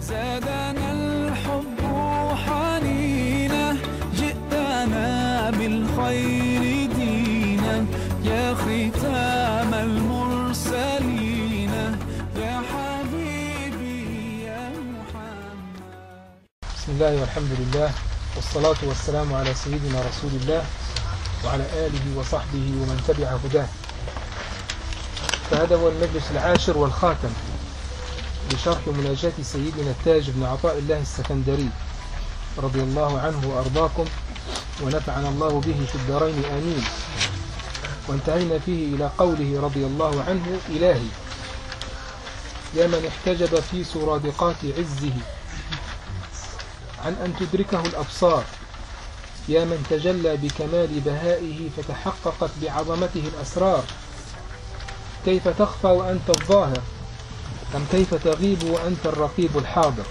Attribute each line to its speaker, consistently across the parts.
Speaker 1: زادنا الحب حنينا جئتنا بالخير دينا يا ختام المرسلين يا حبيبي يا محمد.
Speaker 2: بسم الله والحمد لله والصلاة والسلام على سيدنا رسول الله وعلى آله وصحبه ومن تبع هداه. فهذا هو المجلس العاشر والخاتم لشرح مناجاة سيدنا التاج بن عطاء الله السكندري رضي الله عنه وأرضاكم ونفعنا الله به في الدارين آمين. وانتهينا فيه إلى قوله رضي الله عنه: إلهي يا من احتجب في سرادقات عزه عن أن تدركه الأبصار، يا من تجلى بكمال بهائه فتحققت بعظمته الأسرار، كيف تخفى وأنت الظاهر أم كيف تغيب وأنت الرقيب الحاضر.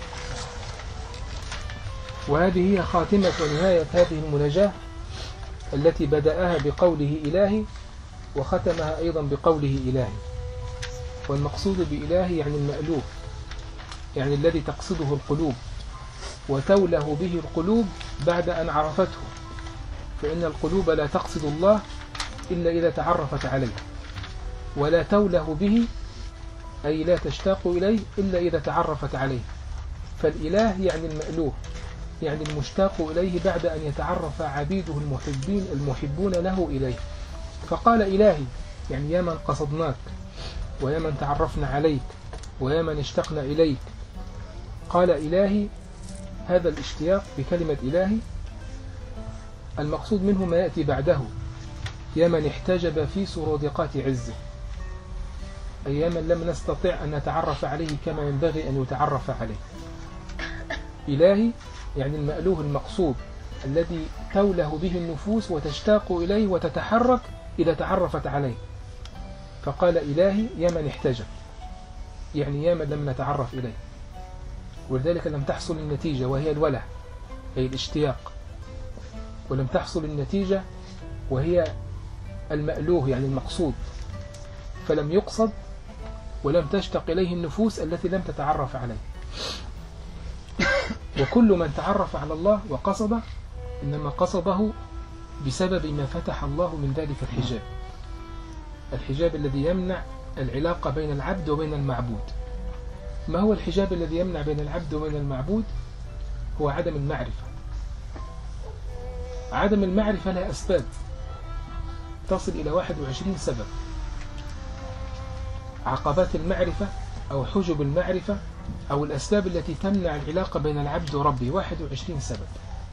Speaker 2: وهذه هي خاتمة ونهاية هذه المناجاة التي بدأها بقوله إلهي وختمها أيضا بقوله إلهي. والمقصود بإلهي يعني المألوف، يعني الذي تقصده القلوب وتوله به القلوب بعد أن عرفته، فإن القلوب لا تقصد الله إلا إذا تعرفت عليه، ولا توله به أي لا تشتاق إليه إلا إذا تعرفت عليه. فالإله يعني المألوه، يعني المشتاق إليه بعد أن يتعرف عبيده المحبون له إليه. فقال إلهي يعني يا من قصدناك ويا من تعرفنا عليك ويا من اشتقنا إليك. قال إلهي، هذا الاشتياق بكلمة إلهي المقصود منه ما يأتي بعده: يا من احتجب في سرادقات عزه، أي يا من لم نستطع أن نتعرف عليه كما ينبغي أن يتعرف عليه. إلهي يعني المألوه المقصود الذي توله به النفوس وتشتاق إليه وتتحرك إذا تعرفت عليه. فقال إلهي يا من احتجب، يعني يا من لم نتعرف إليه، ولذلك لم تحصل النتيجة وهي الوله أي الاشتياق، ولم تحصل النتيجة وهي المألوه يعني المقصود، فلم يقصد ولم تشتق إليه النفوس التي لم تتعرف عليه. وكل من تعرف على الله وقصده إنما قصده بسبب ما فتح الله من ذلك الحجاب، الحجاب الذي يمنع العلاقة بين العبد وبين المعبود. ما هو الحجاب الذي يمنع بين العبد وبين المعبود؟ هو عدم المعرفة. عدم المعرفة لها أسباب تصل إلى 21 سبب. عقبات المعرفة أو حجب المعرفة أو الأسباب التي تمنع العلاقة بين العبد وربه 21 سبب.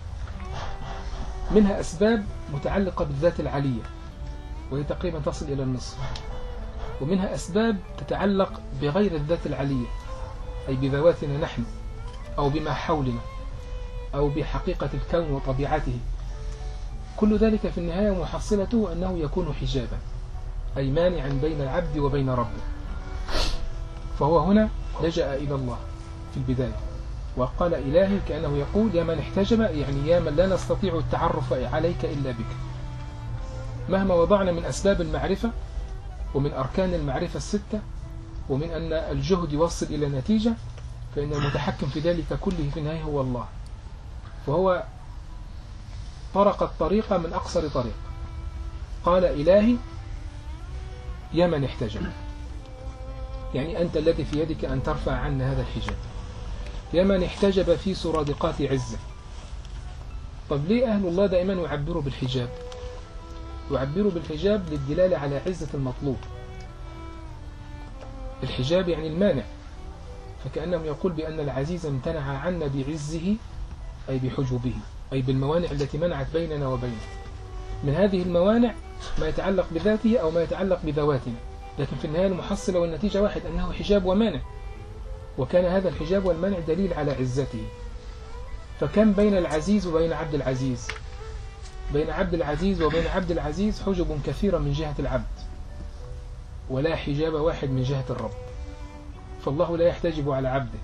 Speaker 2: منها أسباب متعلقة بالذات العلية وهي تقريبا تصل إلى النصف، ومنها أسباب تتعلق بغير الذات العلية أي بذواتنا نحن أو بما حولنا أو بحقيقة الكون وطبيعته. كل ذلك في النهاية محصلته أنه يكون حجابا أي مانعا بين العبد وبين ربه. فهو هنا لجأ إلى الله في البداية وقال إلهي كأنه يقول يا من احتجب، يعني يا من لا نستطيع التعرف عليك إلا بك. مهما وضعنا من أسباب المعرفة ومن أركان المعرفة الستة ومن أن الجهد يوصل إلى نتيجة، فإن المتحكم في ذلك كله في النهاية هو الله، وهو طرق الطريق من أقصر طريق. قال إلهي يا من احتجب، يعني أنت الذي في يدك أن ترفع عنا هذا الحجاب. يا من احتجب في سرادقات عزة. طب ليه أهل الله دائما يعبروا بالحجاب؟ يعبروا بالحجاب للدلالة على عزة المطلوب. الحجاب يعني المانع، فكأنهم يقول بأن العزيز امتنع عنا بعزه أي بحجوبه أي بالموانع التي منعت بيننا وبينه. من هذه الموانع ما يتعلق بذاته أو ما يتعلق بذواتنا، لكن في النهاية المحصلة والنتيجة واحد، أنه حجاب ومانع، وكان هذا الحجاب والمانع دليل على عزته. فكم بين العزيز وبين عبد العزيز، بين عبد العزيز وبين عبد العزيز حجب كثيرة من جهة العبد، ولا حجاب واحد من جهة الرب. فالله لا يحتجب على عبده،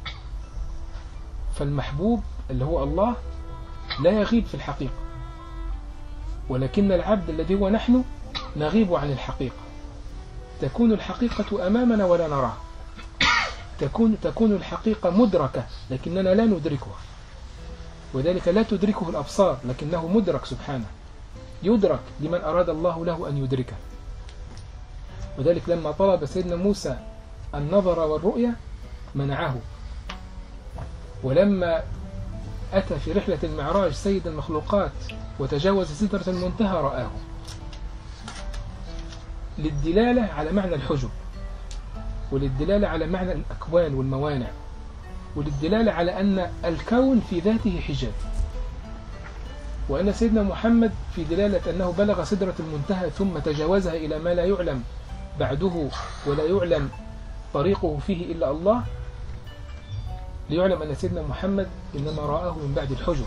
Speaker 2: فالمحبوب اللي هو الله لا يغيب في الحقيقة، ولكن العبد الذي هو نحن نغيب عن الحقيقة. تكون الحقيقة أمامنا ولا نراها، تكون الحقيقة مدركة لكننا لا ندركها، وذلك لا تدركه الأبصار لكنه مدرك سبحانه، يدرك لمن أراد الله له أن يدركه. وذلك لما طلب سيدنا موسى النظر والرؤية منعه، ولما أتى في رحلة المعراج سيد المخلوقات وتجاوز سدرة المنتهى رآه، للدلالة على معنى الحجب، وللدلالة على معنى الأكوان والموانع، وللدلالة على أن الكون في ذاته حجاب، وأن سيدنا محمد في دلالة أنه بلغ سدرة المنتهى ثم تجاوزها إلى ما لا يعلم بعده ولا يعلم طريقه فيه إلا الله، ليعلم أن سيدنا محمد إنما رآه من بعد الحجب.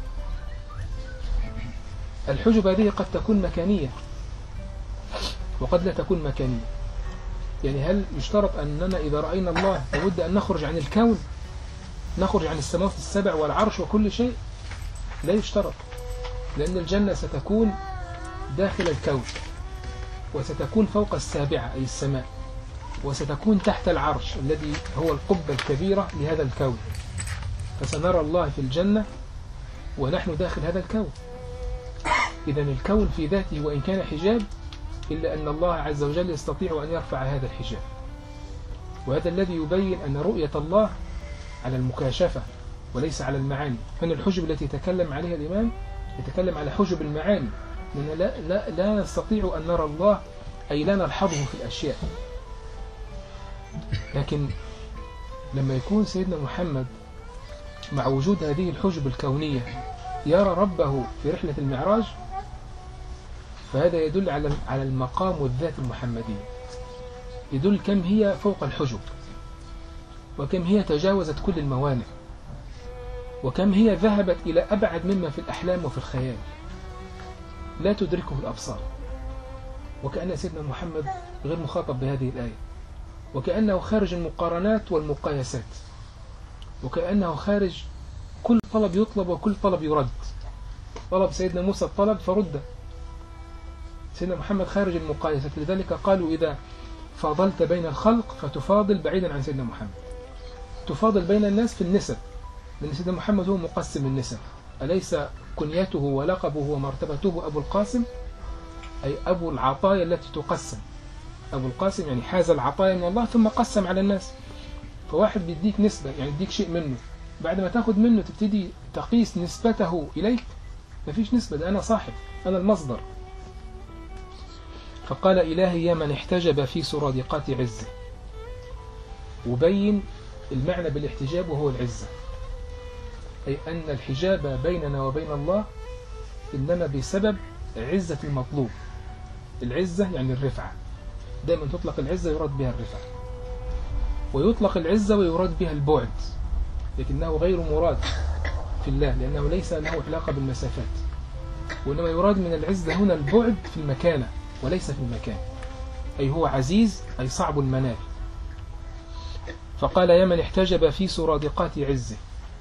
Speaker 2: الحجب هذه قد تكون مكانية وقد لا تكون مكانية. يعني هل يشترط أننا إذا رأينا الله لابد أن نخرج عن الكون، نخرج عن السماوات السبع والعرش وكل شيء؟ لا يشترط، لأن الجنة ستكون داخل الكون، وستكون فوق السابعة أي السماء، وستكون تحت العرش الذي هو القبة الكبيرة لهذا الكون، فسنرى الله في الجنة ونحن داخل هذا الكون. إذن الكون في ذاته وإن كان حجاب إلا أن الله عز وجل يستطيع أن يرفع هذا الحجاب، وهذا الذي يبين أن رؤية الله على المكاشفة وليس على المعاني. فإن الحجب التي يتكلم عليها الإمام يتكلم على حجب المعاني، لأن لا نستطيع أن نرى الله أي لا نلحظه في الأشياء. لكن لما يكون سيدنا محمد مع وجود هذه الحجب الكونية يرى ربه في رحلة المعراج، فهذا يدل على المقام والذات المحمدية، يدل كم هي فوق الحجب، وكم هي تجاوزت كل الموانع، وكم هي ذهبت إلى أبعد مما في الأحلام وفي الخيال لا تدركه الأبصار. وكأن سيدنا محمد غير مخاطب بهذه الآية، وكأنه خارج المقارنات والمقايسات، وكأنه خارج كل طلب يطلب وكل طلب يرد. طلب سيدنا موسى الطلب فرد، سيدنا محمد خارج المقايسة. لذلك قالوا إذا فاضلت بين الخلق فتفاضل بعيدا عن سيدنا محمد، تفاضل بين الناس في النسب، لأن سيدنا محمد هو مقسم النسب، أليس كنيته ولقبه ومرتبته أبو القاسم، أي أبو العطايا التي تقسم. أبو القاسم يعني حاز العطايا من الله ثم قسم على الناس. فواحد بيديك نسبة، يعني يديك شيء منه، بعد ما تاخد منه تبتدي تقيس نسبته إليك، مفيش نسبة، ده أنا صاحب، أنا المصدر. فقال إلهي يا من احتجب في سرادقات عزه، وبين المعنى بالاحتجاب وهو العزة، أي أن الحجاب بيننا وبين الله إنما بسبب عزة المطلوب. العزة يعني الرفعة، دائما تطلق العزة يراد بها الرفعة، ويطلق العزة ويراد بها البعد، لكنه غير مراد في الله لأنه ليس له علاقة بالمسافات، وإنما يراد من العزة هنا البعد في المكانة وليس في المكان، أي هو عزيز أي صعب المنال. فقال يا من احتجب في سرادقات عزه.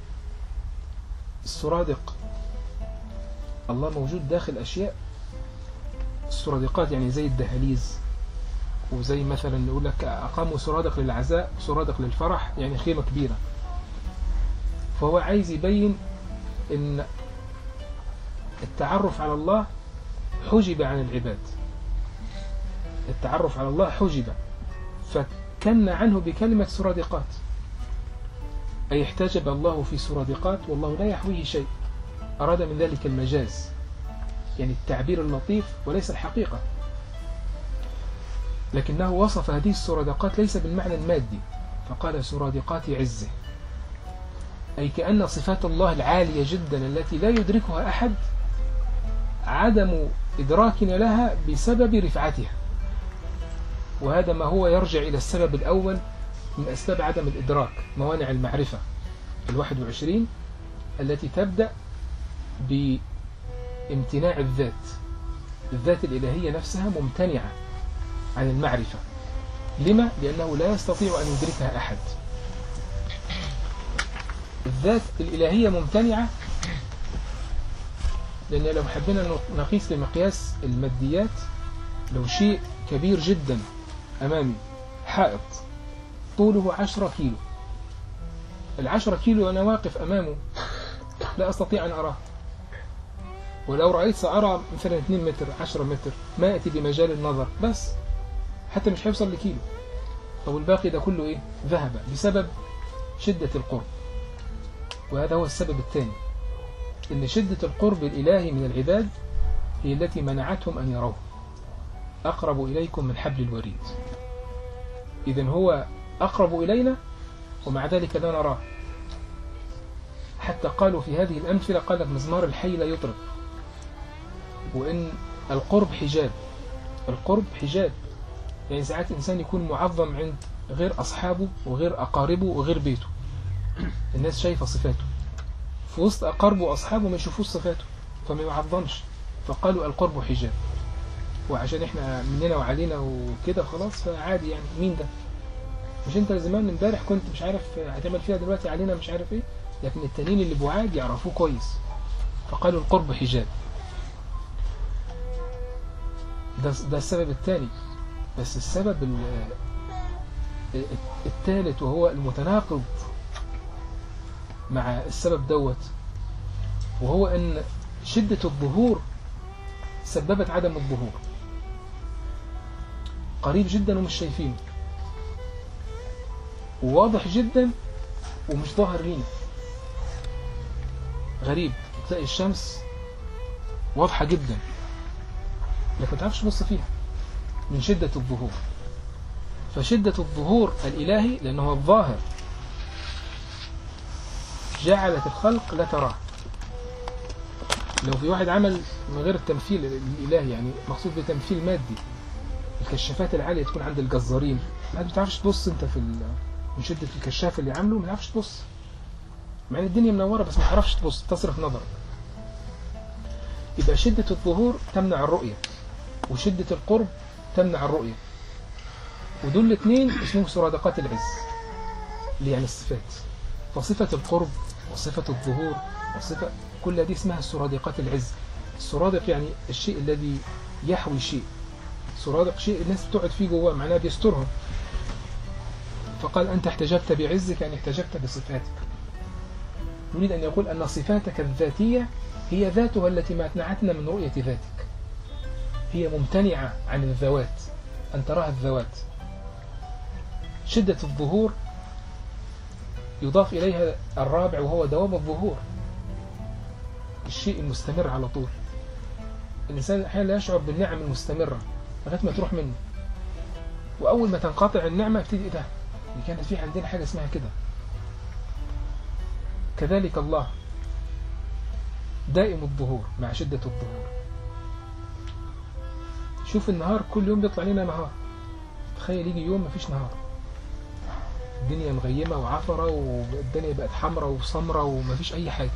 Speaker 2: السرادق الله موجود داخل أشياء، السرادقات يعني زي الدهاليز، وزي مثلا نقول لك أقاموا سرادق للعزاء سرادق للفرح، يعني خيمة كبيرة. فهو عايز يبين إن التعرف على الله حجب عن العباد، التعرف على الله حجب، فكن عنه بكلمة سرادقات، أي احتجب الله في سرادقات والله لا يحويه شيء، أراد من ذلك المجاز، يعني التعبير اللطيف وليس الحقيقة. لكنه وصف هذه السرادقات ليس بالمعنى المادي، فقال سرادقات عزه، أي كأن صفات الله العالية جدا التي لا يدركها أحد عدم إدراكنا لها بسبب رفعتها، وهذا ما هو يرجع إلى السبب الأول من أسباب عدم الإدراك، موانع المعرفة 21 التي تبدأ بامتناع الذات. الذات الإلهية نفسها ممتنعة عن المعرفة. لما؟ لأنه لا يستطيع أن يدركها أحد. الذات الإلهية ممتنعة لأن لو حبينا نقيس بمقياس الماديات، لو شيء كبير جدا أمامي حائط طوله 10 كيلو. 10 كيلو أنا واقف أمامه لا أستطيع أن أراه، ولو رأيت سأرى مثلا 2 متر 10 متر ما يأتي بمجال النظر، بس حتى مش هيوصل لكيلو. طب الباقي ده كله إيه؟ ذهب بسبب شدة القرب. وهذا هو السبب الثاني، إن شدة القرب الإلهي من العباد هي التي منعتهم أن يروه. أقرب إليكم من حبل الوريد. إذن هو أقرب إلينا ومع ذلك لا نراه. حتى قالوا في هذه الأمثلة، قال لك مزمار الحي لا يطرب، وإن القرب حجاب. القرب حجاب، يعني ساعات إنسان يكون معظم عند غير أصحابه وغير أقاربه وغير بيته، الناس شايفة صفاته، في وسط أقاربه وأصحابه ما يشوفوش صفاته فما يعظمش، فقالوا القرب حجاب. وعشان إحنا مننا وعلينا وكده خلاص فعادي، يعني مين ده؟ مش أنت زمان امبارح كنت مش عارف هتعمل فيها، دلوقتي علينا مش عارف إيه. لكن التانيين اللي بعاد يعرفوه كويس، فقالوا القرب حجاب. ده السبب الثاني. بس السبب الثالث وهو المتناقض مع السبب دوت، وهو أن شدة الظهور سببت عدم الظهور. قريب جدا ومش شايفينه، وواضح جدا ومش ظاهر لينا. غريب، تلاقي الشمس واضحة جدا لكن ما تعرفش تبص فيها من شدة الظهور. فشدة الظهور الإلهي لأنه هو الظاهر جعلت الخلق لا تراه. لو في واحد عمل من غير التمثيل الإلهي، يعني مقصود بتمثيل مادي، الكشافات العالية تكون عند الجزارين، ما بتعرفش تبص انت من شدة الكشاف اللي عامله، ما تعرفش تبص، مع ان الدنيا منورة بس ما تعرفش تبص، تصرف نظرك. يبقى شدة الظهور تمنع الرؤية، وشدة القرب تمنع الرؤية، ودول الاثنين اسمهم سرادقات العز اللي يعني الصفات. فصفة القرب وصفة الظهور وصفة كل دي اسمها سرادقات العز. السرادق يعني الشيء الذي يحوي شيء، سرادق شيء الناس بتقعد فيه جواه، معناه بيسترهم. فقال أنت احتجبت بعزك، يعني احتجبت بصفاتك. يريد أن يقول أن صفاتك الذاتية هي ذاتها التي منعتنا من رؤية ذاتك، هي ممتنعة عن الذوات أن تراها الذوات. شدة الظهور يضاف إليها الرابع وهو دوام الظهور، الشيء المستمر على طول. الإنسان أحيانا لا يشعر بالنعم المستمرة لغاية ما تروح منه، وأول ما تنقطع النعمة يبتدي ده اللي كانت في عندنا حاجة اسمها كده. كذلك الله دائم الظهور مع شدة الظهور. شوف النهار كل يوم بيطلع لنا نهار، تخيل يجي يوم مفيش نهار، الدنيا مغيمة وعفرة والدنيا بقت حمرة وسمرة ومفيش أي حاجة.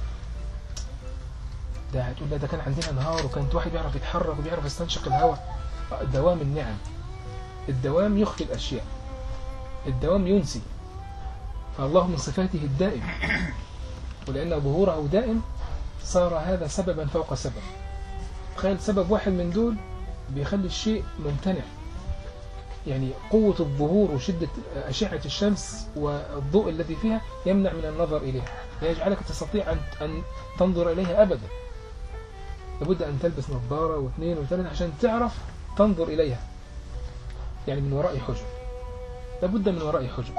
Speaker 2: ده هتقول ده كان عندنا نهار وكانت واحد بيعرف يتحرك وبيعرف يستنشق الهواء. دوام النعم، الدوام يخفي الأشياء، الدوام ينسي. فالله من صفاته الدائم، ولأن ظهوره دائم صار هذا سببا فوق سبب. تخيل سبب واحد من دول بيخلي الشيء ممتنع، يعني قوة الظهور وشدة أشعة الشمس والضوء الذي فيها يمنع من النظر إليها، لا يجعلك تستطيع أن تنظر إليها أبدا. لابد أن تلبس نظارة واثنين وثلاثة عشان تعرف تنظر إليها، يعني من وراء حجب، لابد من وراء حجب.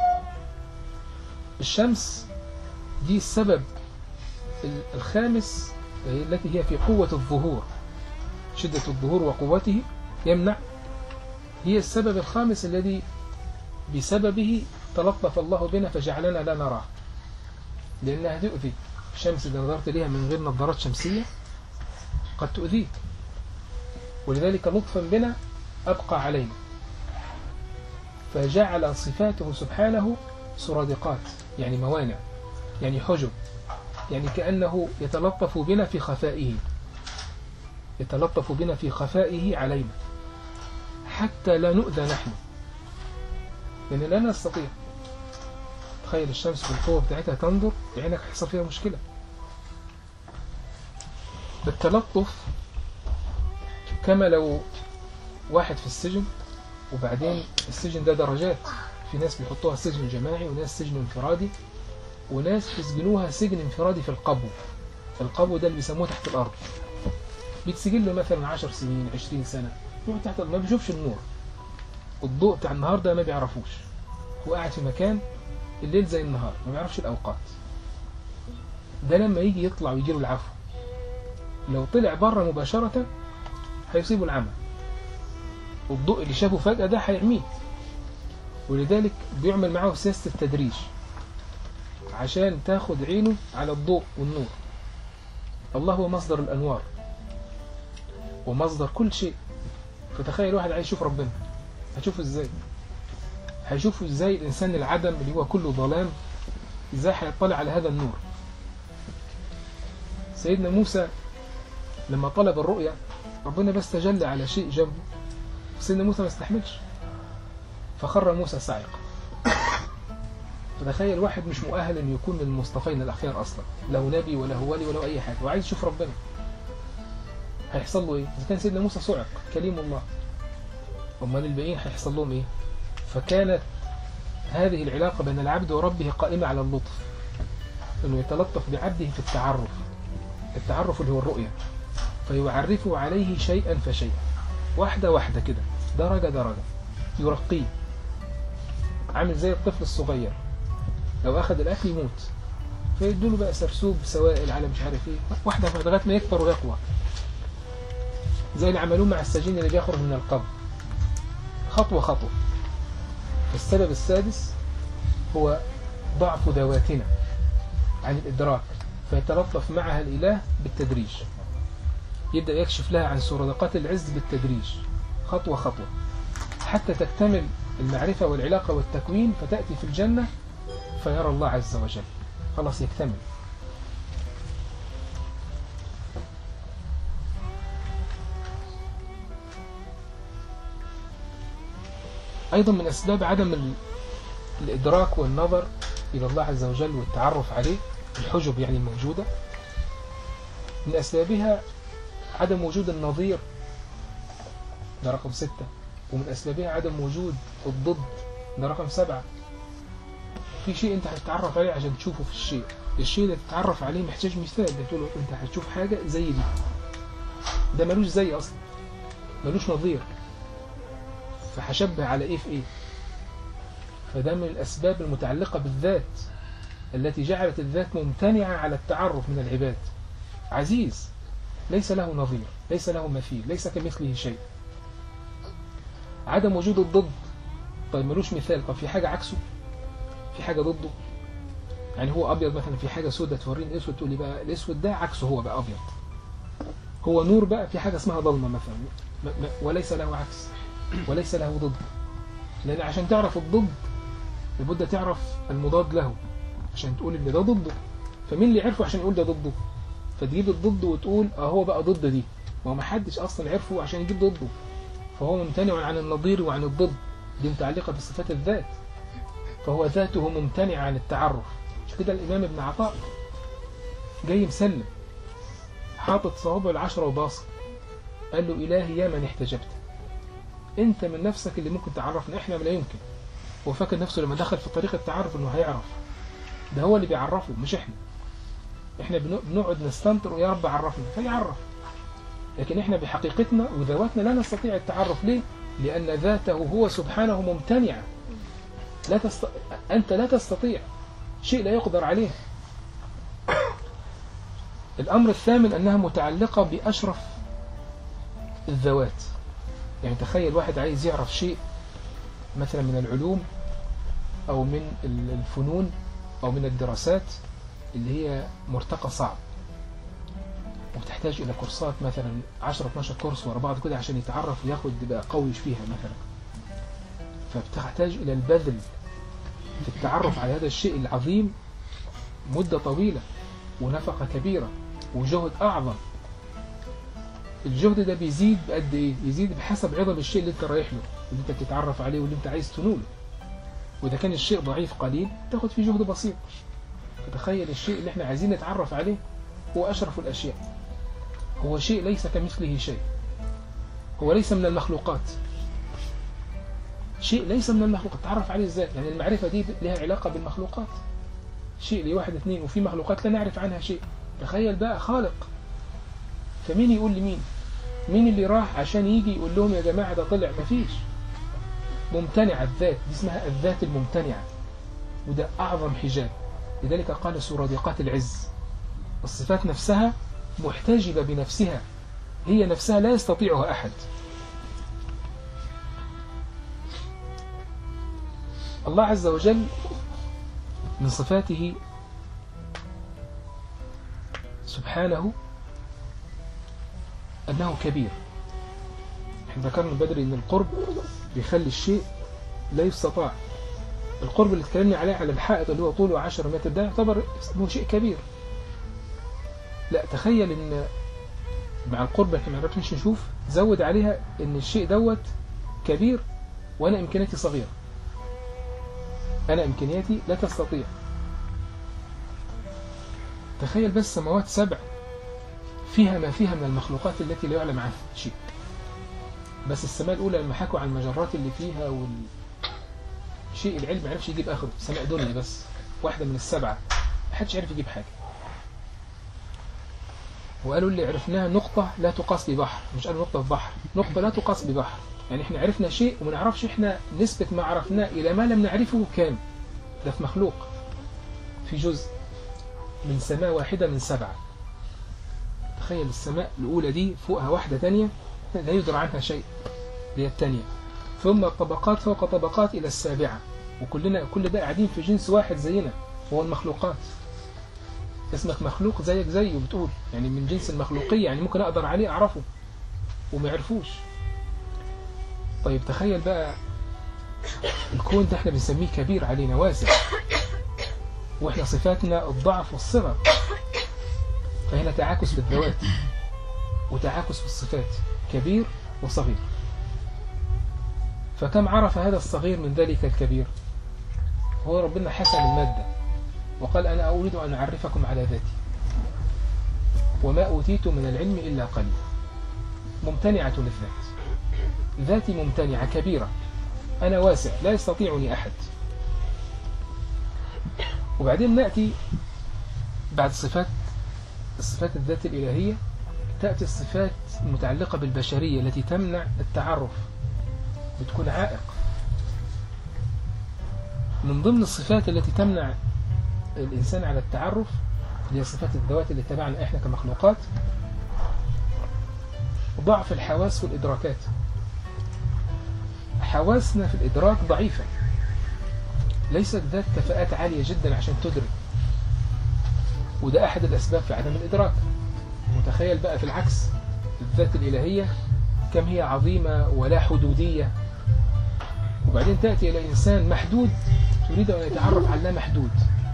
Speaker 2: الشمس دي السبب الخامس التي هي في قوة الظهور، شدة الظهور وقوته يمنع، هي السبب الخامس الذي بسببه تلطف الله بنا فجعلنا لا نراه، لأنها تؤذي. الشمس إذا نظرت إليها من غير نظارات شمسية قد تؤذيك، ولذلك لطفا بنا أبقى علينا، فجعل صفاته سبحانه سرادقات، يعني موانع، يعني حجب، يعني كأنه يتلطف بنا في خفائه، يتلطف بنا في خفائه علينا حتى لا نؤذى نحن، لأن لا نستطيع. تخيل الشمس بالقوة بتاعتها تنظر بعينك يحصل فيها مشكلة. بالتلطف كما لو واحد في السجن وبعدين السجن ده درجات، في ناس بيحطوها سجن جماعي وناس سجن انفرادي، وناس يسجنوها سجن انفرادي في القبو. القبو ده اللي بيسموه تحت الأرض، بيتسجن له مثلا 10 سنين 20 سنة، يقعد تحت الأرض ما بيشوفش النور، الضوء بتاع النهار ده ما بيعرفوش، هو قاعد في مكان الليل زي النهار ما بيعرفش الأوقات. ده لما يجي يطلع ويجيله العفو، لو طلع بره مباشرة هيصيبه العمى، والضوء اللي شافه فجأة ده هيعميه. ولذلك بيعمل معه سياسة التدريج عشان تاخد عينه على الضوء والنور. الله هو مصدر الأنوار ومصدر كل شيء. فتخيل واحد عايز يشوف ربنا، هتشوفه ازاي؟ هيشوفه ازاي الإنسان العدم اللي هو كله ظلام، ازاي هيطلع على هذا النور؟ سيدنا موسى لما طلب الرؤيا ربنا بس تجلى على شيء جنبه، سيدنا موسى ما استحملش فخر موسى صاعقا. فتخيل واحد مش مؤهل أن يكون من المصطفين الأخيار أصلا، له نبي ولا هو ولي ولا أي حاجة، وعايز يشوف ربنا، هيحصل له إيه؟ إذا كان سيدنا موسى صعق كليم الله، أمال الباقيين هيحصل لهم إيه؟ فكانت هذه العلاقة بين العبد وربه قائمة على اللطف، أنه يتلطف بعبده في التعرف اللي هو الرؤية، فيعرفه عليه شيئا فشيئا، واحدة واحدة كده، درجة درجة، يرقيه. عامل زي الطفل الصغير لو أخذ الأكل يموت، فيدوله بقى سرسوب سوائل على مش عارف إيه، واحدة واحدة لغاية ما يكبر ويقوى، زي اللي عملوه مع السجين اللي بيخرج من القبر، خطوة خطوة. السبب السادس هو ضعف ذواتنا عن الإدراك، فيتلطف معها الإله بالتدريج، يبدأ يكشف لها عن سرادقات العز بالتدريج، خطوة خطوة، حتى تكتمل المعرفة والعلاقة والتكوين، فتأتي في الجنة فيرى الله عز وجل، خلاص يكتمل. أيضا من أسباب عدم الإدراك والنظر إلى الله عز وجل والتعرف عليه، الحجب يعني الموجودة، من أسبابها عدم وجود النظير، ده رقم 6، ومن أسبابها عدم وجود الضد، ده رقم 7. في شيء أنت هتتعرف عليه عشان تشوفه في الشيء اللي تتعرف عليه محتاج مثال، تقول له أنت هتشوف حاجة زي دي، ده ملوش زي أصلا، ملوش نظير، فهشبه على إيه في إيه. فده من الأسباب المتعلقة بالذات التي جعلت الذات ممتنعة على التعرف من العباد. عزيز ليس له نظير، ليس له مثيل، ليس كمثله شيء. عدم وجود الضد، طيب ملوش مثال، طب في حاجة عكسه، في حاجة ضده، يعني هو أبيض مثلا، في حاجة سودة توريني أسود، تقول لي بقى الأسود ده عكسه هو بقى أبيض. هو نور بقى، في حاجة اسمها ظلمة مثلا وليس له عكس وليس له ضد، لأن عشان تعرف الضد لابد تعرف المضاد له عشان تقول إن ده ضده. فمين اللي عرفه عشان يقول ده ضده؟ فتجيب الضد وتقول هو بقى ضد دي، وهو ما حدش أصلا عرفه عشان يجيب ضده، فهو ممتنع عن النظير وعن الضد، دي متعلقة بصفات الذات، فهو ذاته ممتنع عن التعرف. مش كده الإمام ابن عطاء جاي مسلم حاطط صوابعه العشرة وباصق، قال له إلهي يا من احتجبت، أنت من نفسك اللي ممكن تعرفنا، إحنا لا يمكن. هو فاكر نفسه لما دخل في طريق التعرف إنه هيعرف، ده هو اللي بيعرفه مش إحنا بنقعد نستنطر ويا رب عرفنا فيعرف، لكن إحنا بحقيقتنا وذواتنا لا نستطيع التعرف. ليه؟ لأن ذاته هو سبحانه ممتنعة، أنت لا تستطيع شيء لا يقدر عليه. الأمر الثامن أنها متعلقة بأشرف الذوات. يعني تخيل واحد عايز يعرف شيء مثلا من العلوم أو من الفنون أو من الدراسات اللي هي مرتقى صعب وتحتاج إلى كورسات مثلا 10-12 كورس ورا بعض كده عشان يتعرف وياخد يبقى قوي فيها مثلا، فبتحتاج إلى البذل في التعرف على هذا الشيء العظيم مدة طويلة ونفقة كبيرة وجهد أعظم. الجهد ده بيزيد بقد إيه؟ يزيد بحسب عظم الشيء اللي انت رايح له واللي انت بتتعرف عليه واللي انت عايز تنوله. وإذا كان الشيء ضعيف قليل تاخد فيه جهد بسيط. فتخيل الشيء اللي احنا عايزين نتعرف عليه هو أشرف الأشياء، هو شيء ليس كمثله شيء، هو ليس من المخلوقات، شيء ليس من المخلوقات، تعرف عليه ازاي؟ يعني المعرفة دي لها علاقة بالمخلوقات، شيء لواحد اثنين، وفي مخلوقات لا نعرف عنها شيء. تخيل بقى خالق، فمين يقول لمين؟ مين اللي راح عشان يجي يقول لهم يا جماعة ده طلع؟ مفيش. ممتنع الذات دي، اسمها الذات الممتنعة، وده أعظم حجاب. لذلك قال سورادقات العز الصفات نفسها محتجبة بنفسها، هي نفسها لا يستطيعها أحد. الله عز وجل من صفاته سبحانه أنه كبير. احنا ذكرنا بدري أن القرب بيخلي الشيء لا يستطاع. القرب اللي اتكلمنا عليه على الحائط اللي هو طوله 10 متر ده يعتبر اسمه شيء كبير. لا، تخيل ان مع القرب احنا ما عرفناش نشوف، زود عليها ان الشيء دوت كبير وانا امكانياتي صغيرة، انا امكانياتي لا تستطيع. تخيل بس سماوات 7 فيها ما فيها من المخلوقات التي لا يعلم عنها شيء. بس السماء الأولى لما حكوا عن المجرات اللي فيها والشيء العلم ما عرفش يجيب آخره، سماء دنيا بس واحدة من ال7 محدش عرف يجيب حاجة. وقالوا اللي عرفناها نقطة لا تقاس ببحر، مش قالوا نقطة في بحر، نقطة لا تقاس ببحر. يعني احنا عرفنا شيء وما نعرفش احنا نسبة ما عرفناه إلى ما لم نعرفه كام. ده في مخلوق، في جزء من سماء واحدة من 7. تخيل السماء الأولى دي فوقها واحدة تانية لا يدرى عنها شيء، هي التانية، ثم طبقات فوق طبقات إلى 7، وكلنا كل ده قاعدين في جنس واحد زينا، هو المخلوقات. اسمك مخلوق زيك زيه بتقول، يعني من جنس المخلوقية، يعني ممكن أقدر عليه أعرفه وما يعرفوش. طيب تخيل بقى الكون ده احنا بنسميه كبير علينا واسع، واحنا صفاتنا الضعف والصغر، فهنا تعاكس في الذوات وتعاكس في الصفات، كبير وصغير. فكم عرف هذا الصغير من ذلك الكبير؟ هو ربنا حسن المادة وقال أنا أريد أن أعرفكم على ذاتي وما أوتيت من العلم إلا قليل. ممتنعة للذات، ذاتي ممتنعة كبيرة، أنا واسع لا يستطيعني أحد. وبعدين نأتي بعد الصفات الذات الإلهية، تأتي الصفات المتعلقة بالبشرية التي تمنع التعرف، بتكون عائق. من ضمن الصفات التي تمنع الإنسان على التعرف اللي هي صفات الذوات اللي تبعنا إحنا كمخلوقات، ضعف الحواس والإدراكات. حواسنا في الإدراك ضعيفة، ليست ذات كفاءات عالية جدا عشان تدرك، وده أحد الأسباب في عدم الإدراك. متخيل بقى في العكس الذات الإلهية كم هي عظيمة ولا حدودية، وبعدين تأتي إلى إنسان محدود تريد أن يتعرف على لا محدود.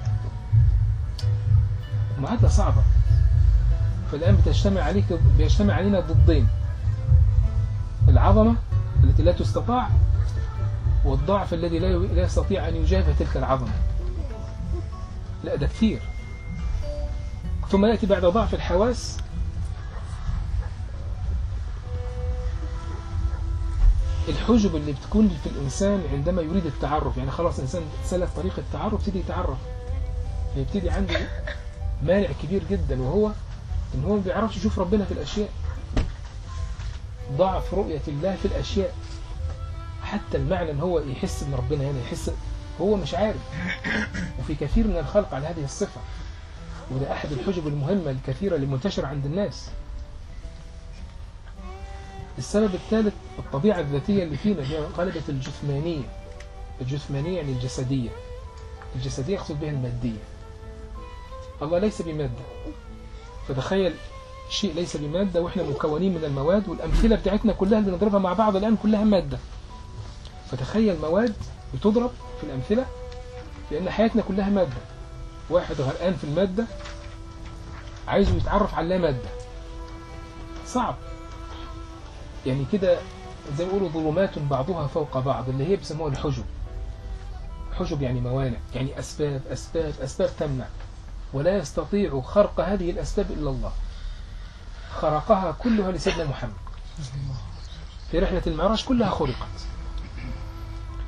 Speaker 2: معادلة صعبة. فالآن بيجتمع علينا ضدين، العظمة التي لا تستطاع والضعف الذي لا يستطيع أن يجابه تلك العظمة. لا ده كثير. ثم يأتي بعد ضعف الحواس الحجب اللي بتكون في الإنسان عندما يريد التعرف. يعني خلاص إنسان سلك طريق التعرف يبتدي يتعرف، يبتدي عنده مانع كبير جدا، وهو إن هو ما بيعرفش يشوف ربنا في الأشياء. ضعف رؤية الله في الأشياء، حتى المعنى إن هو يحس إن ربنا هنا، يحس هو مش عارف. وفي كثير من الخلق على هذه الصفة، وده أحد الحجب المهمة الكثيرة اللي منتشرة عند الناس. السبب الثالث الطبيعة الذاتية اللي فينا، هي غلبة الجثمانية. الجثمانية يعني الجسدية. الجسدية يقصد بها المادية. الله ليس بمادة، فتخيل شيء ليس بمادة وإحنا مكونين من المواد، والأمثلة بتاعتنا كلها اللي بنضربها مع بعض الآن كلها مادة. فتخيل مواد بتضرب في الأمثلة، لأن حياتنا كلها مادة. واحد غرقان في المادة عايزه يتعرف على لا مادة، صعب. يعني كده زي ما يقولوا ظلمات بعضها فوق بعض، اللي هي بيسموها الحجب. حجب يعني موانع، يعني أسباب أسباب أسباب تمنع، ولا يستطيع خرق هذه الأسباب إلا الله. خرقها كلها لسيدنا محمد في رحلة المعراج، كلها خرقت.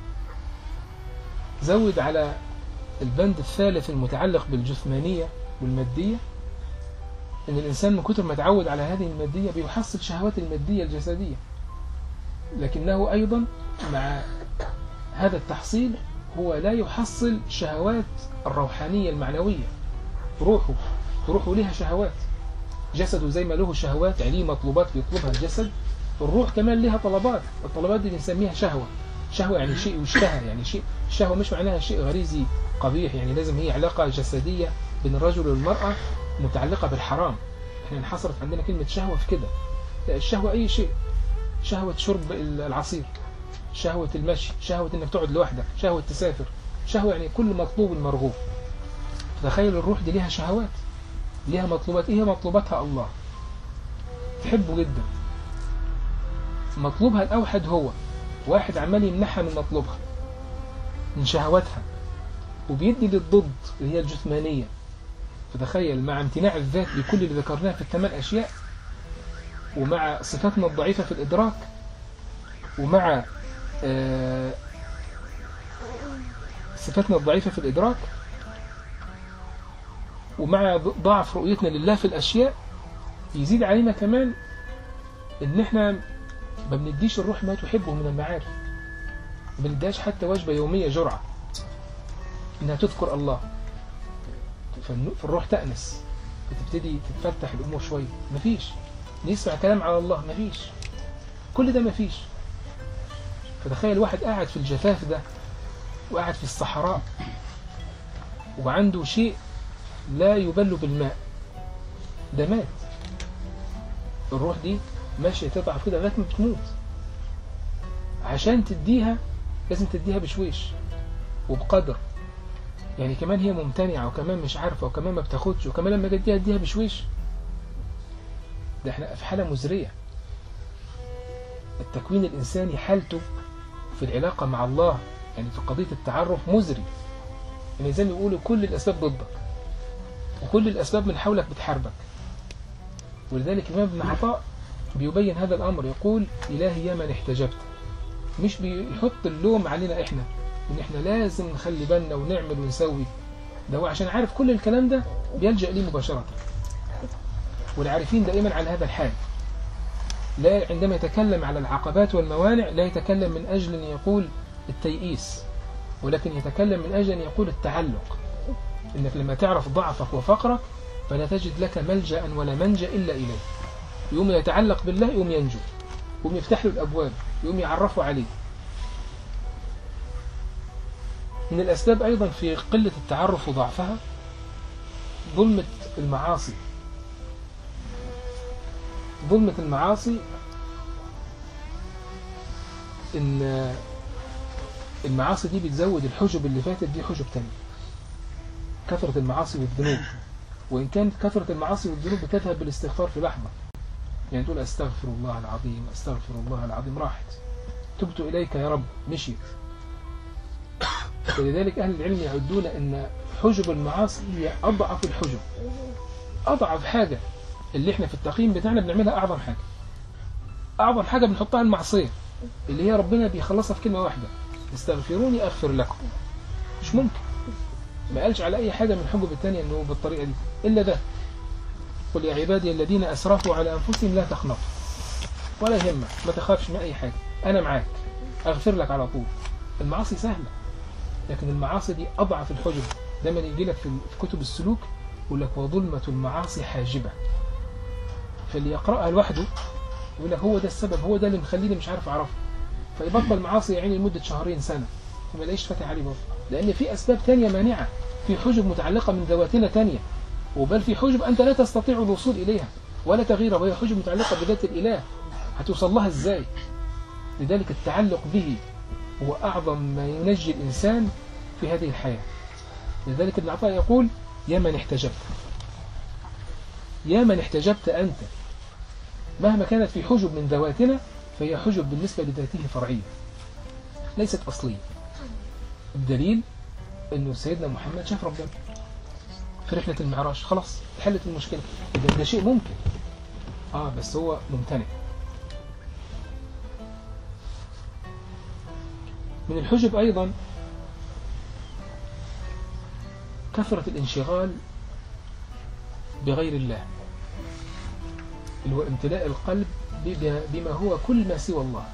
Speaker 2: زود على البند الثالث المتعلق بالجثمانية والمادية، إن الإنسان من كتر ما تعود على هذه المادية بيحصل شهوات المادية الجسدية، لكنه أيضا مع هذا التحصيل هو لا يحصل شهوات الروحانية المعنوية. روحه لها شهوات، جسده زي ما له شهوات، عليه مطلوبات بيطلبها الجسد، الروح كمان لها طلبات. الطلبات دي بنسميها شهوة يعني شيء يشتهى، يعني شيء. الشهوة مش معناها شيء غريزي قبيح، يعني لازم هي علاقة جسدية بين الرجل والمرأة متعلقة بالحرام. احنا انحصرت عندنا كلمة شهوة في كده. لا، الشهوة أي شيء، شهوة شرب العصير، شهوة المشي، شهوة انك تقعد لوحدك، شهوة تسافر، شهوة يعني كل مطلوب مرغوب. تخيل الروح دي لها شهوات، لها مطلوبات. ايه مطلوباتها؟ الله تحبه جدا، مطلوبها الأوحد هو واحد عمال يمنحها من مطلوبها من شهواتها، وبيدي للضد اللي هي الجثمانية. فتخيل مع امتناع الذات لكل اللي ذكرناه في الثمان أشياء، ومع صفاتنا الضعيفة في الإدراك، ومع صفاتنا الضعيفة في الإدراك، ومع ضعف رؤيتنا لله في الأشياء، يزيد علينا كمان إن إحنا ما بنديش الروح ما تحبه من المعارف، ما بنديهاش حتى وجبة يومية جرعة إنها تذكر الله، فالروح تأنس، بتبتدي تتفتح الأمور شوية. مفيش نسمع كلام على الله، مفيش، كل ده مفيش. فتخيل واحد قاعد في الجفاف ده، وقاعد في الصحراء، وعنده شيء لا يبل بالماء، ده مات. الروح دي ماشية تضعف كده لغاية ما بتموت. عشان تديها لازم تديها بشويش وبقدر، يعني كمان هي ممتنعة، وكمان مش عارفة، وكمان ما بتاخدش، وكمان لما تديها بشويش. ده احنا في حالة مزرية. التكوين الإنساني حالته في العلاقة مع الله، يعني في قضية التعرف مزري، يعني زي ما يقولوا كل الأسباب ضدك، وكل الأسباب من حولك بتحاربك. ولذلك الإمام ابن عطاء بيبين هذا الأمر، يقول: إلهي يا من احتجبت. مش بيحط اللوم علينا إحنا إن إحنا لازم نخلي بالنا ونعمل ونسوي، ده هو عشان عارف كل الكلام ده بيلجأ ليه مباشرة. والعارفين دائما على هذا الحال، لا عندما يتكلم على العقبات والموانع لا يتكلم من أجل أن يقول التيئيس، ولكن يتكلم من أجل أن يقول التعلق. إنك لما تعرف ضعفك وفقرك فلا تجد لك ملجأ ولا منجأ إلا إليه. يوم يتعلق بالله يوم ينجو، يوم يفتح له الأبواب، يوم يعرفه عليه. من الأسباب أيضا في قلة التعرف وضعفها ظلمة المعاصي. ظلمة المعاصي إن المعاصي دي بتزود الحجب اللي فاتت دي حجب تانية. كثرة المعاصي والذنوب، وإن كانت كثرة المعاصي والذنوب بتذهب بالاستغفار في لحظة، يعني تقول أستغفر الله العظيم أستغفر الله العظيم، راحت، تبت إليك يا رب، مشيت. ولذلك أهل العلم يعدون أن حجب المعاصي هي أضعف الحجب، أضعف حاجة. اللي احنا في التقييم بتاعنا بنعملها أعظم حاجة، أعظم حاجة بنحطها المعصية اللي هي ربنا بيخلصها في كلمة واحدة: استغفروني أغفر لكم. مش ممكن، ما قالش على أي حاجة من الحجب الثانية أنه بالطريقة دي إلا ده: قل يا عبادي الذين أسرفوا على أنفسهم لا تخنطوا، ولا يهمك، ما تخافش من أي حاجة، أنا معاك، أغفر لك على طول. المعاصي سهلة، لكن المعاصي دي أضعف الحجب. دايما يجي لك في كتب السلوك يقول لك: وظلمة المعاصي حاجبة. فاللي يقرأها لوحده يقول لك هو ده السبب، هو ده اللي مخليني مش عارف أعرفه، فيبطل معاصي يعني لمدة شهرين سنة، فما لاقيش فاتح عليه برضه، لأن في أسباب تانية مانعة، في حجب متعلقة من ذواتنا تانية، وبل في حجب أنت لا تستطيع الوصول إليها ولا تغييرها، وهي حجب متعلقة بذات الإله، هتوصل لها إزاي؟ لذلك التعلق به هو أعظم ما ينجي الإنسان في هذه الحياة. لذلك ابن عطاء يقول: يا من احتجبت، يا من احتجبت أنت، مهما كانت في حجب من ذواتنا فهي حجب بالنسبة لذاته فرعية ليست أصلية. الدليل أنه سيدنا محمد شاف ربنا في رحلة المعراج، خلاص حلت المشكلة. ده شيء ممكن، بس هو ممتنع. من الحجب أيضا كثرة الانشغال بغير الله، اللي هو امتلاء القلب بما هو كل ما سوى الله.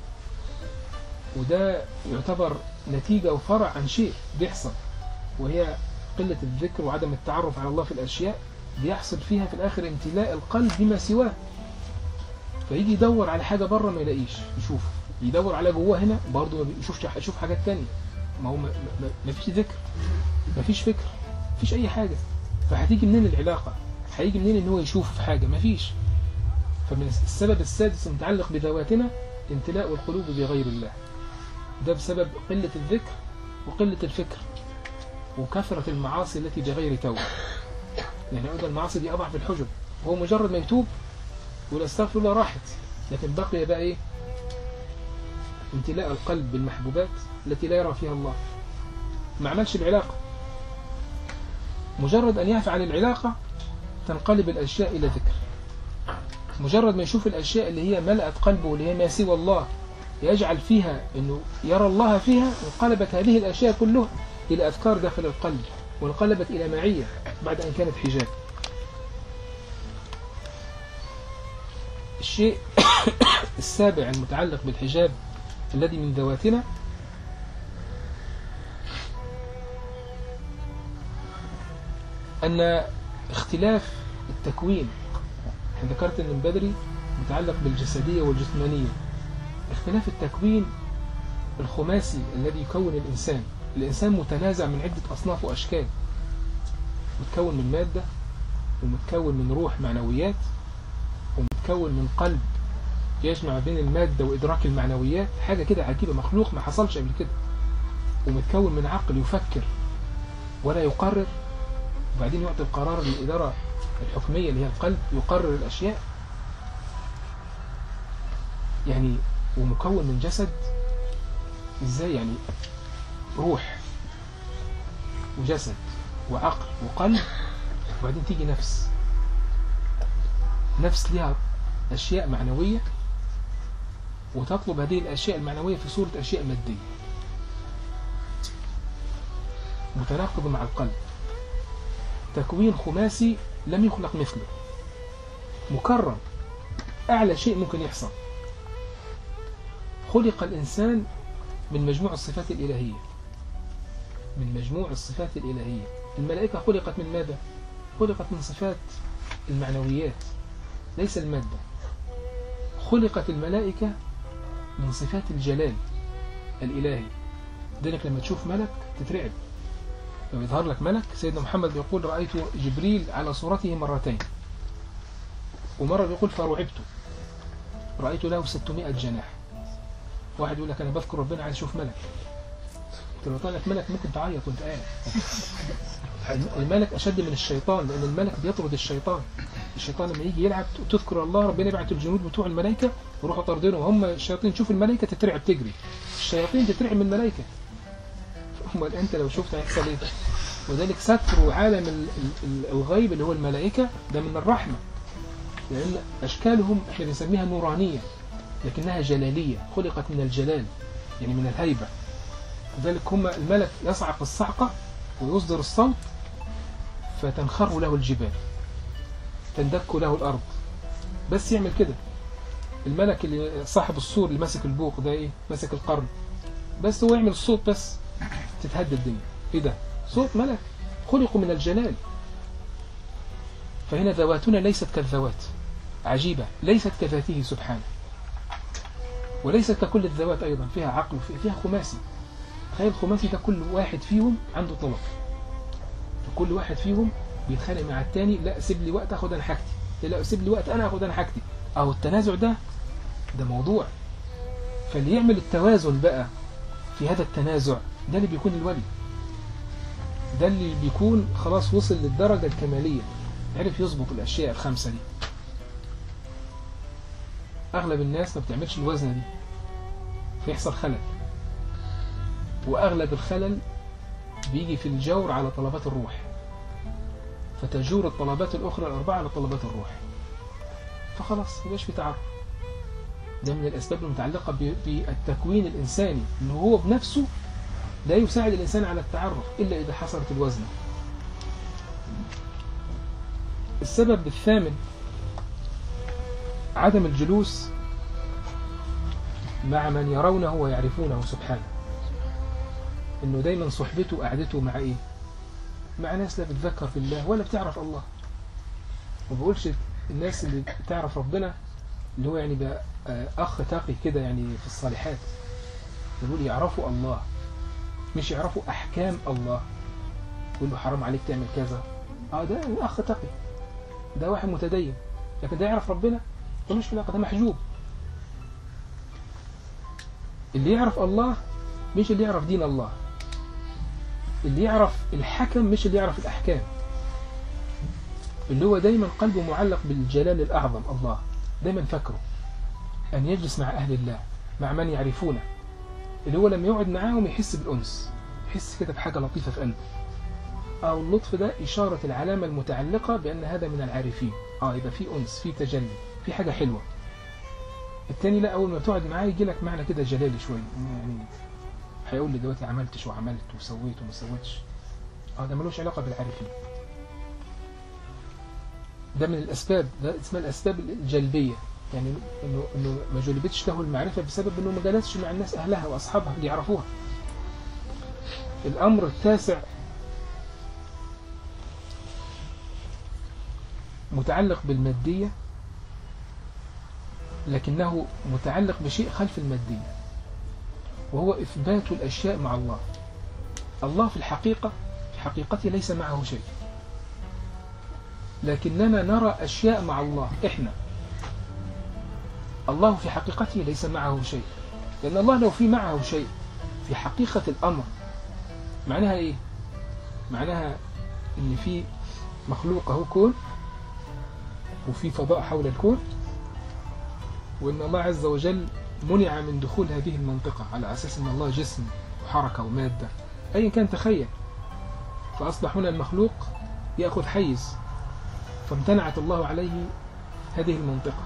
Speaker 2: وده يعتبر نتيجة وفرع عن شيء بيحصل، وهي قلة الذكر وعدم التعرف على الله في الأشياء. بيحصل فيها في الآخر امتلاء القلب بما سواه، فيجي يدور على حاجة بره ما يلاقيش يشوف، يدور على جواه هنا برضه ما يشوف حاجات تانية. ما هو ما فيش ذكر، ما فيش فكر، ما فيش أي حاجة. فهتيجي منين العلاقة؟ هيجي منين إن هو يشوف حاجة؟ ما فيش. فمن السبب السادس المتعلق بذواتنا امتلاء القلوب بغير الله. ده بسبب قلة الذكر وقلة الفكر وكثرة المعاصي التي بغير توبة. يعني أيضا المعاصي دي أضعف الحجب، وهو مجرد ما يتوب يقول استغفر الله راحت، لكن بقي بقى إيه؟ امتلاء القلب بالمحبوبات التي لا يرى فيها الله. ما عملش العلاقة، مجرد أن يفعل العلاقة تنقلب الأشياء إلى ذكر. مجرد ما يشوف الأشياء اللي هي ملأت قلبه اللي هي ما سوى الله يجعل فيها أنه يرى الله فيها، انقلبت هذه الأشياء كلها إلى أفكار داخل القلب، وانقلبت إلى معية بعد أن كانت حجاب. الشيء السابع المتعلق بالحجاب الذي من ذواتنا أن اختلاف التكوين. ذكرت أن من بدري متعلق بالجسدية والجسمانية. اختلاف التكوين الخماسي الذي يكون الإنسان. الإنسان متنازع من عدة أصناف وأشكال، متكون من مادة، ومتكون من روح معنويات، ومتكون من قلب يجمع بين المادة وإدراك المعنويات. حاجة كده عجيبة، مخلوق ما حصلش قبل كده. ومتكون من عقل يفكر ولا يقرر، وبعدين يعطي القرار للإدارة الحكمية اللي هي القلب، يقرر الأشياء يعني. ومكون من جسد إزاي يعني؟ روح وجسد وعقل وقلب، وبعدين تيجي نفس لها أشياء معنوية، وتطلب هذه الأشياء المعنوية في صورة أشياء مادية متناقضة مع القلب. تكوين خماسي لم يخلق مثله، مكرم، أعلى شيء ممكن يحصل. خلق الإنسان من مجموع الصفات الإلهية، من مجموع الصفات الإلهية. الملائكة خلقت من ماذا؟ خلقت من صفات المعنويات ليس المادة. خلقت الملائكة من صفات الجلال الإلهي. ذلك لما تشوف ملك تترعب. لو يظهر لك ملك، سيدنا محمد يقول رأيت جبريل على صورته مرتين، ومرة يقول فرعبته، رأيت له 600 جناح. واحد يقول لك أنا بذكر ربنا عايز أشوف ملك. لو طلع لك ملك ممكن تعيط وانت قاعد. الملك أشد من الشيطان، لأن الملك بيطرد الشيطان. الشيطان لما يجي يلعب وتذكر الله، ربنا يبعث الجنود بتوع الملائكة ويروحوا طاردينهم. هم الشياطين تشوف الملائكة تترعب تجري، الشياطين تترعب من الملائكة. امال انت لو شفت هيحصل ايه؟ وذلك ستر عالم الغيب اللي هو الملائكة ده من الرحمة، لأن أشكالهم احنا بنسميها نورانية لكنها جلالية، خلقت من الجلال يعني من الهيبة. لذلك هم الملك يصعق الصعقة ويصدر الصوت فتنخر له الجبال، تندك له الأرض، بس يعمل كده. الملك اللي صاحب الصور اللي ماسك البوق ده ايه؟ ماسك القرن، بس هو يعمل الصوت بس تتهدد الدنيا. ايه ده؟ صوت ملك، خلقوا من الجلال. فهنا ذواتنا ليست كالذوات، عجيبة، ليست كذاته سبحانه، وليست ككل الذوات أيضا. فيها عقل وفيها خماسي. تخيل خماسي ده كل واحد فيهم عنده طلب، فكل واحد فيهم بيتخانق مع التاني، لا سيب لي وقت اخد انا حاجتي، لا سيب لي وقت انا اخد انا حاجتي. او التنازع ده موضوع. فاللي يعمل التوازن بقى في هذا التنازع ده اللي بيكون الولي، ده اللي بيكون خلاص وصل للدرجة الكمالية، عرف يظبط الأشياء الخمسة دي. أغلب الناس ما بتعملش الوزنة دي، فيحصل خلل، وأغلب الخلل بيجي في الجور على طلبات الروح، فتجور الطلبات الأخرى الأربعة على طلبات الروح، فخلاص مبقاش في تعرف. ده من الأسباب المتعلقة بالتكوين الإنساني، إنه هو بنفسه لا يساعد الإنسان على التعرف إلا إذا حصلت الوزنة. السبب الثامن عدم الجلوس مع من يرونه ويعرفونه سبحانه. انه دايما صحبته وقعدته مع ايه؟ مع ناس لا بتذكر في الله ولا بتعرف الله. ما بقولش الناس اللي بتعرف ربنا اللي هو يعني بقى اخ تقي كده يعني في الصالحات، بقول يعرفوا الله مش يعرفوا احكام الله. يقول له حرام عليك تعمل كذا، ده اخ تقي، ده واحد متدين. لكن ده يعرف ربنا ملوش في العلاقه، ده محجوب. اللي يعرف الله مش اللي يعرف دين الله، اللي يعرف الحكم مش اللي يعرف الأحكام، اللي هو دايما قلبه معلق بالجلال الأعظم الله، دايما فكره أن يجلس مع أهل الله، مع من يعرفونه، اللي هو لما يقعد معاهم يحس بالأنس، يحس كده بحاجة لطيفة في قلبه. أو اللطف ده إشارة العلامة المتعلقة بأن هذا من العارفين. يبقى في أنس، في تجلي، في حاجة حلوة. التاني لا، أول ما تقعد معاه يجي لك معنى كده جلالي شوية، يعني هيقول لي دلوقتي عملتش وعملت وسويت وما سويتش. ده ملوش علاقة بالعارفين. ده من الأسباب، ده اسمها الأسباب الجلبية، يعني إنه ما جلبتش له المعرفة بسبب إنه ما جلسش مع الناس أهلها وأصحابها اللي يعرفوها. الأمر التاسع متعلق بالمادية، لكنه متعلق بشيء خلف المادية، وهو إثبات الأشياء مع الله. الله في حقيقته ليس معه شيء، لكننا نرى أشياء مع الله إحنا. الله في حقيقته ليس معه شيء، لأن الله لو في معه شيء في حقيقة الأمر معناها إيه؟ معناها إن في مخلوق هو كون، وفي فضاء حول الكون، وإن الله عز وجل منع من دخول هذه المنطقة على أساس أن الله جسم وحركة ومادة أي كان. تخيل، فأصبح هنا المخلوق يأخذ حيز، فامتنعت الله عليه هذه المنطقة.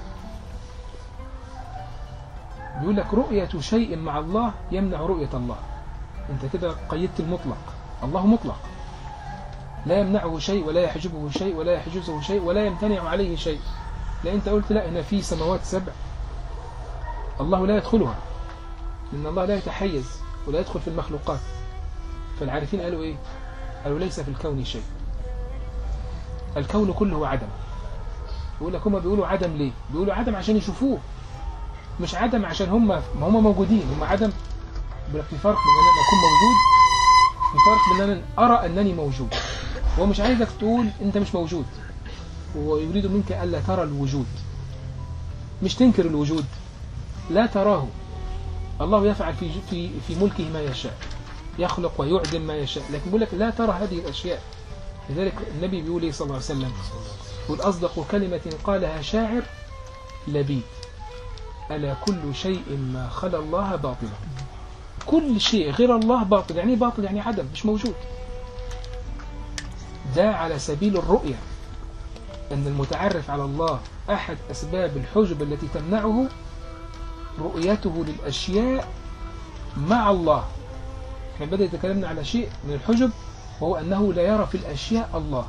Speaker 2: بيقول لك رؤية شيء مع الله يمنع رؤية الله. أنت كده قيدت المطلق. الله مطلق، لا يمنعه شيء ولا يحجبه شيء ولا يحجزه شيء ولا يمتنع عليه شيء. لا أنت قلت لا، هنا في سماوات 7 الله لا يدخلها، لأن الله لا يتحيز ولا يدخل في المخلوقات. فالعارفين قالوا إيه؟ قالوا ليس في الكون شيء، الكون كله عدم. يقول لك هم بيقولوا عدم ليه؟ بيقولوا عدم عشان يشوفوه، مش عدم عشان هم موجودين. هم عدم في فرق بين أن أكون موجود، في فرق بين أن أرى أنني موجود. هو مش عايزك تقول أنت مش موجود، هو يريد منك ألا ترى الوجود، مش تنكر الوجود، لا تراه. الله يفعل في ملكه ما يشاء، يخلق ويعدم ما يشاء، لكن يقول لك لا ترى هذه الأشياء. لذلك النبي بيقول إيه صلى الله عليه وسلم؟ يقول أصدق كلمة قالها شاعر لبيد: ألا كل شيء ما خلا الله باطل. كل شيء غير الله باطل. يعني باطل يعني عدم، مش موجود. ده على سبيل الرؤية، أن المتعرف على الله أحد أسباب الحجب التي تمنعه رؤيته للأشياء مع الله. احنا بدأ يتكلمنا على شيء من الحجب، وهو أنه لا يرى في الأشياء الله.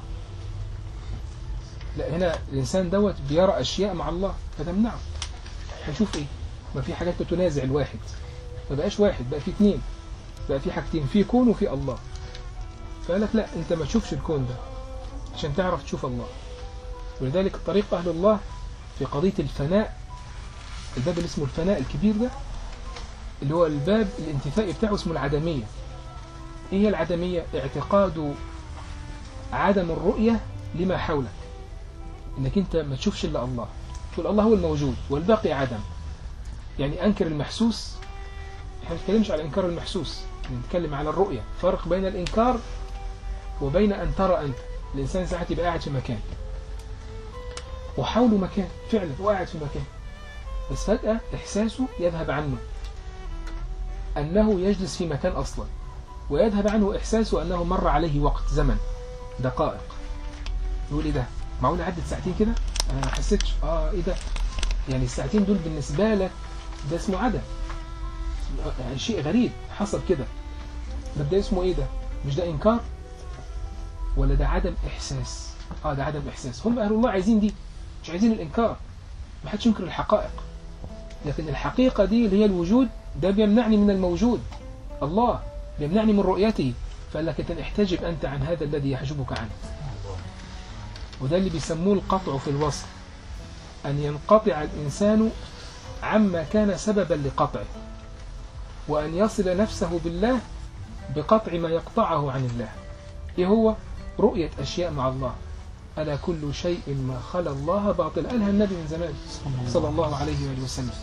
Speaker 2: لا، هنا الإنسان دوت بيرى أشياء مع الله فتمنعه. هنشوف إيه؟ ما في حاجات بتنازع الواحد، ما بقاش واحد، بقى في 2، بقى في حاجتين، في كون وفي الله. فقال لك لا، أنت ما تشوفش الكون ده عشان تعرف تشوف الله. ولذلك طريق أهل الله في قضية الفناء، الباب اللي اسمه الفناء الكبير ده، اللي هو الباب الانتفائي بتاعه اسمه العدمية. ايه هي العدمية؟ اعتقاد عدم الرؤية لما حولك، انك انت ما تشوفش الا الله، تقول الله هو الموجود والباقي عدم. يعني انكر المحسوس. احنا ما بنتكلمش على انكار المحسوس، بنتكلم على الرؤية. فرق بين الانكار وبين ان ترى انت. الانسان ساعات يبقى قاعد في مكان وحوله مكان فعلا، وقاعد في مكان، بس فجأة إحساسه يذهب عنه أنه يجلس في مكان أصلا، ويذهب عنه إحساسه أنه مر عليه وقت، زمن، دقائق. يقول إيه ده؟ معقول عدت ساعتين كده؟ أنا ما حسيتش. إيه ده؟ يعني الساعتين دول بالنسبة لك ده اسمه عدم، يعني شيء غريب حصل كده. ده اسمه إيه ده؟ مش ده إنكار؟ ولا ده عدم إحساس؟ ده عدم إحساس. هم أهل الله عايزين دي، مش عايزين الإنكار. ما حدش ينكر الحقائق، لكن الحقيقة دي اللي هي الوجود ده بيمنعني من الموجود، الله بيمنعني من رؤيته. فقال لك أنت احتجب أنت عن هذا الذي يحجبك عنه. وده اللي بيسموه القطع في الوصف، أن ينقطع الإنسان عما كان سببا لقطعه، وأن يصل نفسه بالله بقطع ما يقطعه عن الله. إيه هو؟ رؤية أشياء مع الله. ألا كل شيء ما خلا الله باطل، قالها النبي من زمان صلى الله عليه وآله وسلم.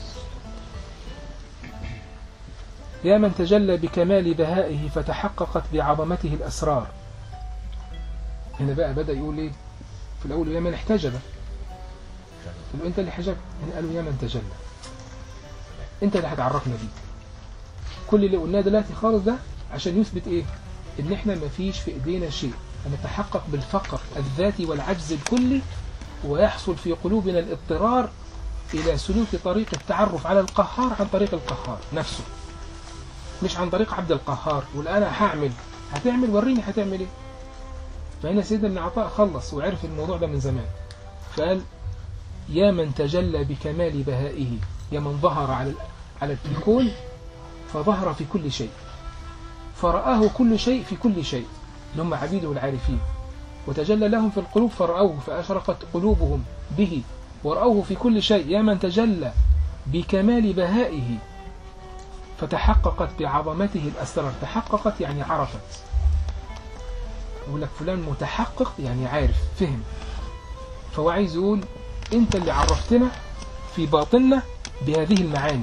Speaker 2: يا من تجلى بكمال بهائه فتحققت بعظمته الأسرار. هنا بقى بدأ يقول إيه في الأول؟ يا من احتجب. قالوا أنت اللي حجبت. هنا قالوا يا من تجلى، أنت اللي هتعرفنا بيه. كل اللي قلناه دلوقتي خالص ده عشان يثبت إيه؟ إن إحنا ما فيش في إيدينا شيء، نتحقق بالفقر الذاتي والعجز الكلي، ويحصل في قلوبنا الاضطرار إلى سلوك طريق التعرف على القهار عن طريق القهار نفسه، مش عن طريق عبد القهار. والآن هتعمل وريني هتعمل إيه. فهنا سيدنا ابن عطاء خلص وعرف الموضوع ده من زمان، فقال يا من تجلى بكمال بهائه، يا من ظهر على الكون فظهر في كل شيء، فرآه كل شيء في كل شيء، اللي هم عبيده العارفين، وتجلى لهم في القلوب فرأوه فأشرقت قلوبهم به ورأوه في كل شيء. يا من تجلى بكمال بهائه فتحققت بعظمته الأسرار. تحققت يعني عرفت. يقول لك فلان متحقق يعني عارف فهم. فهو عايز يقول انت اللي عرفتنا في باطننا بهذه المعاني.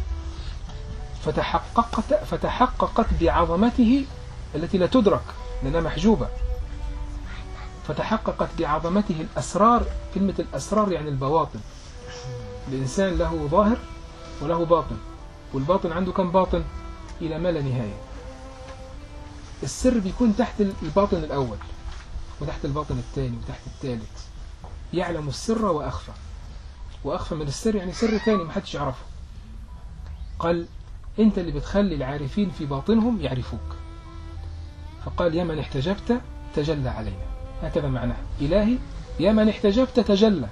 Speaker 2: فتحققت بعظمته التي لا تدرك لأنها محجوبة. فتحققت بعظمته الأسرار. كلمة الأسرار يعني البواطن. الإنسان له ظاهر وله باطن، والباطن عنده كم باطن؟ إلى ما لا نهاية. السر بيكون تحت الباطن الأول، وتحت الباطن الثاني، وتحت الثالث. يعلم السر وأخفى، وأخفى من السر يعني سر ثاني ما حدش يعرفه. قال أنت اللي بتخلي العارفين في باطنهم يعرفوك. فقال يا من احتجبت تجلى علينا. هكذا معناه إلهي يا من احتجبت تجلى.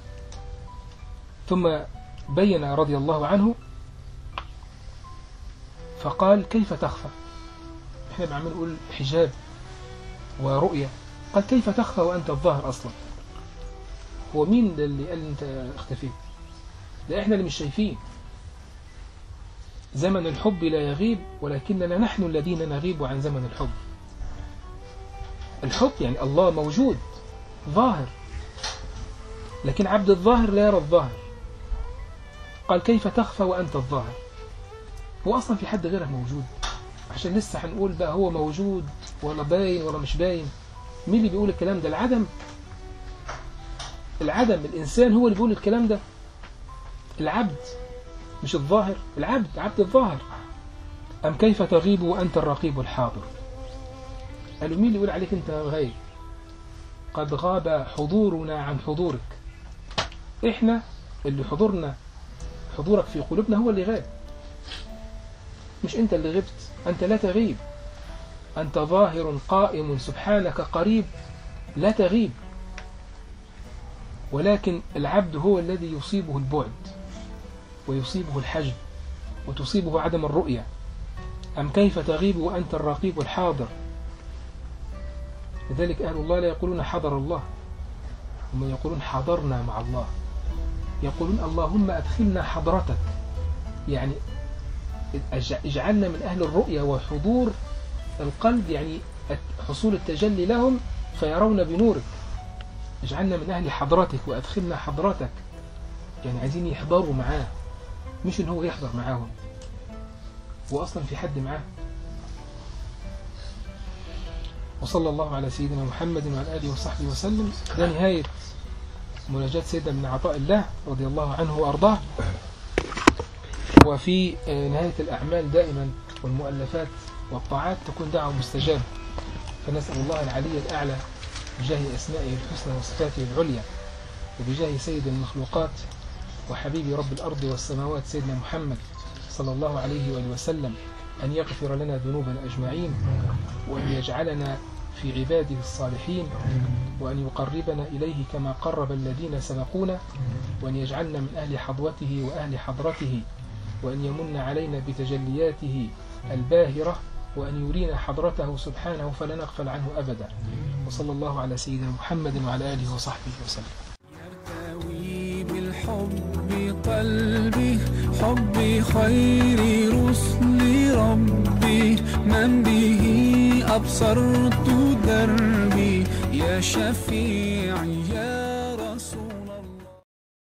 Speaker 2: ثم بين رضي الله عنه فقال كيف تخفى. احنا بعمل نقول حجاب ورؤية. قال كيف تخفى وأنت الظاهر أصلا. هو مين اللي قال أنت اختفيت؟ ده احنا اللي مش شايفين. زمن الحب لا يغيب ولكننا نحن الذين نغيب عن زمن الحب. الحب يعني الله موجود ظاهر، لكن عبد الظاهر لا يرى الظاهر. قال كيف تخفى وأنت الظاهر. هو أصلا في حد غيرك موجود؟ عشان لسه هنقول بقى هو موجود ولا باين ولا مش باين. مين اللي بيقول الكلام ده؟ العدم. الإنسان هو اللي بيقول الكلام ده. العبد مش الظاهر. العبد عبد الظاهر. أم كيف تغيب وأنت الرقيب الحاضر. قالوا مين اللي يقول عليك أنت غايب؟ قد غاب حضورنا عن حضورك. إحنا اللي حضورك في قلوبنا هو اللي غاب، مش أنت اللي غبت. أنت لا تغيب، أنت ظاهر قائم سبحانك قريب لا تغيب. ولكن العبد هو الذي يصيبه البعد ويصيبه الحجب وتصيبه عدم الرؤية. أم كيف تغيب وأنت الرقيب الحاضر. لذلك أهل الله لا يقولون حضر الله، هم يقولون حضرنا مع الله. يقولون اللهم أدخلنا حضرتك، يعني اجعلنا من أهل الرؤية وحضور القلب، يعني حصول التجلي لهم فيرون بنورك. اجعلنا من أهل حضرتك وأدخلنا حضرتك، يعني عايزين يحضروا معاه، مش إن هو يحضر معاهم. وأصلا في حد معاه. وصلى الله على سيدنا محمد وعلى آله وصحبه وسلم. ده نهاية مناجاة سيدنا ابن عطاء الله رضي الله عنه وأرضاه. وفي نهاية الأعمال دائما والمؤلفات والطاعات تكون دعوة مستجابة. فنسأل الله العلي الأعلى بجاه أسمائه الحسنى وصفاته العليا، وبجاه سيد المخلوقات وحبيب رب الأرض والسماوات سيدنا محمد صلى الله عليه وآله وسلم، أن يغفر لنا ذنوبنا أجمعين، وأن يجعلنا في عباده الصالحين، وأن يقربنا إليه كما قرب الذين سبقونا، وأن يجعلنا من أهل حظوته وأهل حضرته، وأن يمن علينا بتجلياته الباهرة، وأن يرينا حضرته سبحانه فلا نغفل عنه أبدا. وصلى الله على سيدنا محمد وعلى آله وصحبه وسلم.
Speaker 1: يرتوي بالحب قلبي، حب خير رسل ربي، من به أبصرت دربي، يا شفيعي يا